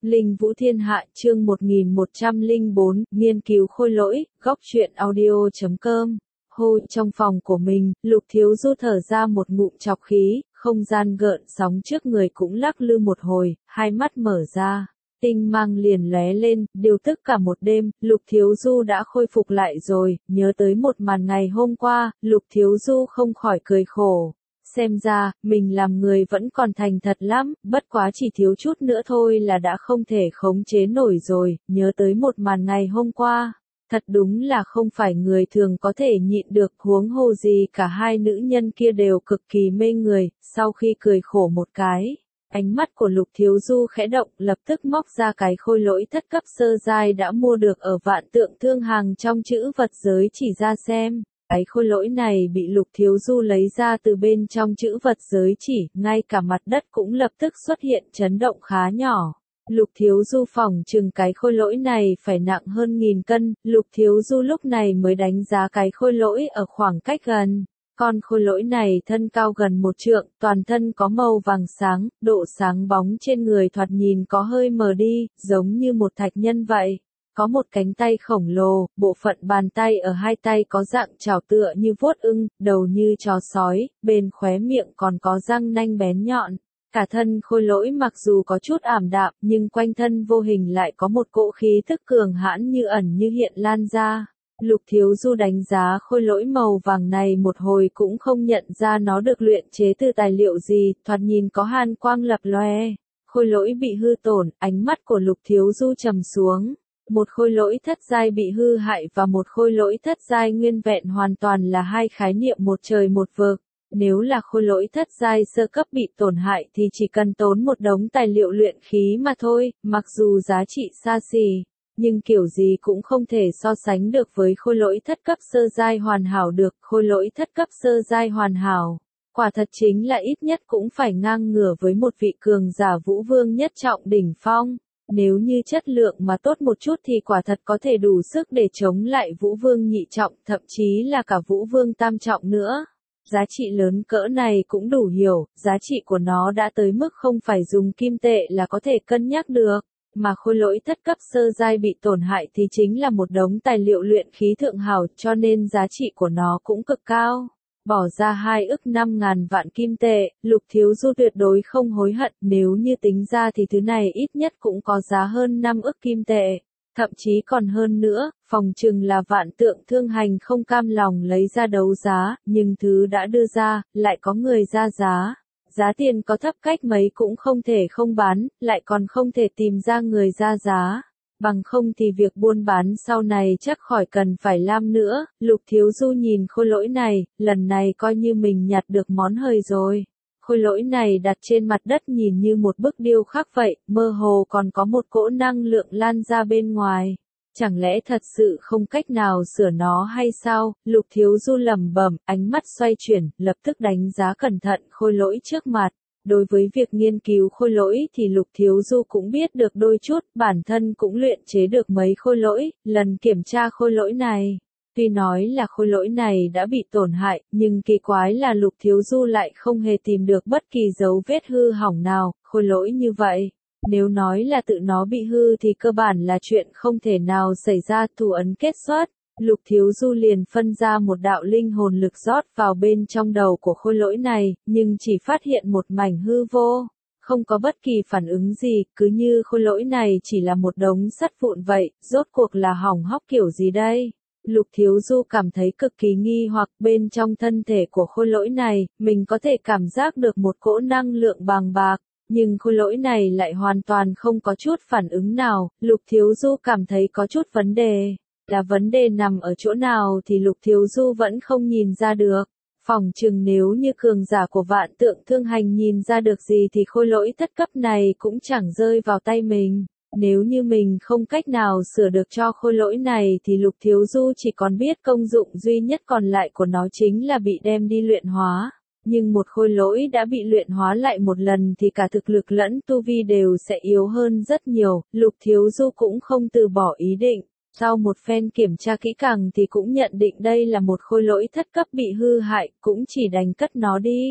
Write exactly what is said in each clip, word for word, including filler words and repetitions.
Linh Vũ Thiên Hạ chương một nghìn một trăm lẻ bốn, nghiên cứu khôi lỗi, góc truyện audio chấm com. Hô, trong phòng của mình, Lục Thiếu Du thở ra một ngụm trọc khí, không gian gợn sóng trước người cũng lắc lư một hồi, hai mắt mở ra. Tinh mang liền lóe lên, điều tức cả một đêm, Lục Thiếu Du đã khôi phục lại rồi, nhớ tới một màn ngày hôm qua, Lục Thiếu Du không khỏi cười khổ. Xem ra, mình làm người vẫn còn thành thật lắm, bất quá chỉ thiếu chút nữa thôi là đã không thể khống chế nổi rồi, nhớ tới một màn ngày hôm qua. Thật đúng là không phải người thường có thể nhịn được, huống hồ gì cả hai nữ nhân kia đều cực kỳ mê người, sau khi cười khổ một cái. Ánh mắt của Lục Thiếu Du khẽ động, lập tức móc ra cái khôi lỗi thất cấp sơ giai đã mua được ở Vạn Tượng Thương Hàng trong chữ vật giới chỉ ra xem. Cái khôi lỗi này bị Lục Thiếu Du lấy ra từ bên trong chữ vật giới chỉ, ngay cả mặt đất cũng lập tức xuất hiện chấn động khá nhỏ. Lục Thiếu Du phỏng chừng cái khôi lỗi này phải nặng hơn nghìn cân, Lục Thiếu Du lúc này mới đánh giá cái khôi lỗi ở khoảng cách gần. Con khôi lỗi này thân cao gần một trượng, toàn thân có màu vàng sáng, độ sáng bóng trên người thoạt nhìn có hơi mờ đi, giống như một thạch nhân vậy. Có một cánh tay khổng lồ, bộ phận bàn tay ở hai tay có dạng chảo tựa như vuốt ưng, đầu như chó sói, bên khóe miệng còn có răng nanh bén nhọn. Cả thân khôi lỗi mặc dù có chút ảm đạm, nhưng quanh thân vô hình lại có một cỗ khí tức cường hãn như ẩn như hiện lan ra. Lục Thiếu Du đánh giá khôi lỗi màu vàng này một hồi cũng không nhận ra nó được luyện chế từ tài liệu gì, thoạt nhìn có hàn quang lập lòe. Khôi lỗi bị hư tổn, ánh mắt của Lục Thiếu Du trầm xuống. Một khôi lỗi thất giai bị hư hại và một khôi lỗi thất giai nguyên vẹn hoàn toàn là hai khái niệm một trời một vực. Nếu là khôi lỗi thất giai sơ cấp bị tổn hại thì chỉ cần tốn một đống tài liệu luyện khí mà thôi, mặc dù giá trị xa xỉ, nhưng kiểu gì cũng không thể so sánh được với khôi lỗi thất cấp sơ giai hoàn hảo được. Khôi lỗi thất cấp sơ giai hoàn hảo, quả thật chính là ít nhất cũng phải ngang ngửa với một vị cường giả vũ vương nhất trọng đỉnh phong. Nếu như chất lượng mà tốt một chút thì quả thật có thể đủ sức để chống lại vũ vương nhị trọng, thậm chí là cả vũ vương tam trọng nữa. Giá trị lớn cỡ này cũng đủ hiểu, giá trị của nó đã tới mức không phải dùng kim tệ là có thể cân nhắc được, mà khôi lỗi thất cấp sơ giai bị tổn hại thì chính là một đống tài liệu luyện khí thượng hảo, cho nên giá trị của nó cũng cực cao. Bỏ ra hai ức năm ngàn vạn kim tệ, Lục Thiếu Du tuyệt đối không hối hận, nếu như tính ra thì thứ này ít nhất cũng có giá hơn năm ức kim tệ. Thậm chí còn hơn nữa, phòng chừng là Vạn Tượng Thương Hành không cam lòng lấy ra đấu giá, nhưng thứ đã đưa ra, lại có người ra giá. Giá tiền có thấp cách mấy cũng không thể không bán, lại còn không thể tìm ra người ra giá. Bằng không thì việc buôn bán sau này chắc khỏi cần phải lam nữa. Lục Thiếu Du nhìn khôi lỗi này, lần này coi như mình nhặt được món hời rồi. Khôi lỗi này đặt trên mặt đất nhìn như một bức điêu khắc vậy, mơ hồ còn có một cỗ năng lượng lan ra bên ngoài. Chẳng lẽ thật sự không cách nào sửa nó hay sao? Lục Thiếu Du lẩm bẩm, ánh mắt xoay chuyển, lập tức đánh giá cẩn thận khôi lỗi trước mặt. Đối với việc nghiên cứu khôi lỗi thì Lục Thiếu Du cũng biết được đôi chút, bản thân cũng luyện chế được mấy khôi lỗi. Lần kiểm tra khôi lỗi này, tuy nói là khôi lỗi này đã bị tổn hại, nhưng kỳ quái là Lục Thiếu Du lại không hề tìm được bất kỳ dấu vết hư hỏng nào. Khôi lỗi như vậy, nếu nói là tự nó bị hư thì cơ bản là chuyện không thể nào xảy ra. Thủ ấn kết xuất, Lục Thiếu Du liền phân ra một đạo linh hồn lực rót vào bên trong đầu của khôi lỗi này, nhưng chỉ phát hiện một mảnh hư vô, không có bất kỳ phản ứng gì, cứ như khôi lỗi này chỉ là một đống sắt vụn vậy. Rốt cuộc là hỏng hóc kiểu gì đây? Lục Thiếu Du cảm thấy cực kỳ nghi hoặc. Bên trong thân thể của khôi lỗi này, mình có thể cảm giác được một cỗ năng lượng bàng bạc, nhưng khôi lỗi này lại hoàn toàn không có chút phản ứng nào. Lục Thiếu Du cảm thấy có chút vấn đề. Là vấn đề nằm ở chỗ nào thì Lục Thiếu Du vẫn không nhìn ra được. Phỏng chừng nếu như cường giả của Vạn Tượng Thương Hành nhìn ra được gì thì khôi lỗi thất cấp này cũng chẳng rơi vào tay mình. Nếu như mình không cách nào sửa được cho khôi lỗi này thì Lục Thiếu Du chỉ còn biết công dụng duy nhất còn lại của nó chính là bị đem đi luyện hóa. Nhưng một khôi lỗi đã bị luyện hóa lại một lần thì cả thực lực lẫn tu vi đều sẽ yếu hơn rất nhiều. Lục Thiếu Du cũng không từ bỏ ý định. Sau một phen kiểm tra kỹ càng thì cũng nhận định đây là một khôi lỗi thất cấp bị hư hại, cũng chỉ đành cất nó đi.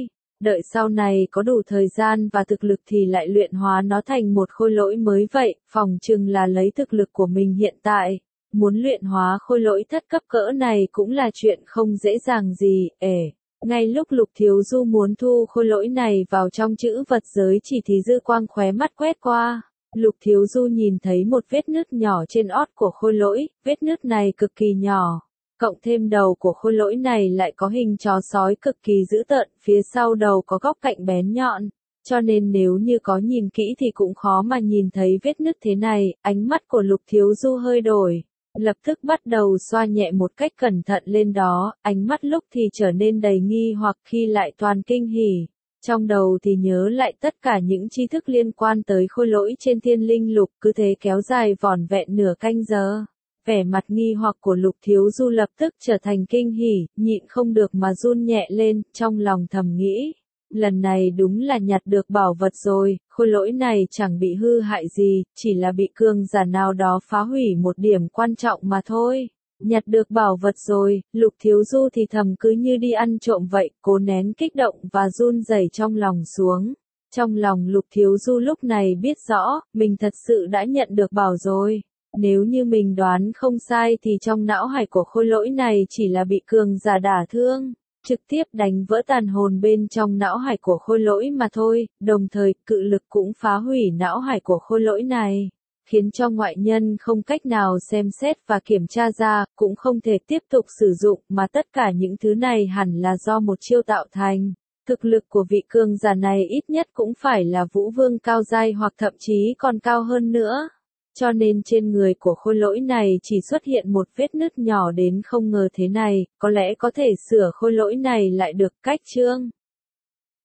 đợi sau này có đủ thời gian và thực lực thì lại luyện hóa nó thành một khôi lỗi mới vậy, phòng chừng là lấy thực lực của mình hiện tại. Muốn luyện hóa khôi lỗi thất cấp cỡ này cũng là chuyện không dễ dàng gì, ể. Ngay lúc Lục Thiếu Du muốn thu khôi lỗi này vào trong chữ vật giới chỉ thì dư quang khóe mắt quét qua. Lục Thiếu Du nhìn thấy một vết nứt nhỏ trên ót của khôi lỗi, vết nứt này cực kỳ nhỏ. Cộng thêm đầu của khôi lỗi này lại có hình chó sói cực kỳ dữ tợn, phía sau đầu có góc cạnh bén nhọn. Cho nên nếu như có nhìn kỹ thì cũng khó mà nhìn thấy vết nứt thế này, ánh mắt của Lục Thiếu Du hơi đổi. Lập tức bắt đầu xoa nhẹ một cách cẩn thận lên đó, ánh mắt lúc thì trở nên đầy nghi hoặc khi lại toàn kinh hỉ. Trong đầu thì nhớ lại tất cả những tri thức liên quan tới khôi lỗi trên Thiên Linh Lục, cứ thế kéo dài vỏn vẹn nửa canh giờ. Vẻ mặt nghi hoặc của Lục Thiếu Du lập tức trở thành kinh hỉ, nhịn không được mà run nhẹ lên, trong lòng thầm nghĩ. Lần này đúng là nhặt được bảo vật rồi, khôi lỗi này chẳng bị hư hại gì, chỉ là bị cường giả nào đó phá hủy một điểm quan trọng mà thôi. Nhặt được bảo vật rồi, Lục Thiếu Du thì thầm cứ như đi ăn trộm vậy, cố nén kích động và run rẩy trong lòng xuống. Trong lòng Lục Thiếu Du lúc này biết rõ, mình thật sự đã nhận được bảo rồi. Nếu như mình đoán không sai thì trong não hải của khôi lỗi này chỉ là bị cường giả đả thương, trực tiếp đánh vỡ tàn hồn bên trong não hải của khôi lỗi mà thôi, đồng thời cự lực cũng phá hủy não hải của khôi lỗi này, khiến cho ngoại nhân không cách nào xem xét và kiểm tra ra, cũng không thể tiếp tục sử dụng mà tất cả những thứ này hẳn là do một chiêu tạo thành. Thực lực của vị cường giả này ít nhất cũng phải là vũ vương cao giai hoặc thậm chí còn cao hơn nữa. Cho nên trên người của khôi lỗi này chỉ xuất hiện một vết nứt nhỏ đến không ngờ thế này, có lẽ có thể sửa khôi lỗi này lại được. Cách chương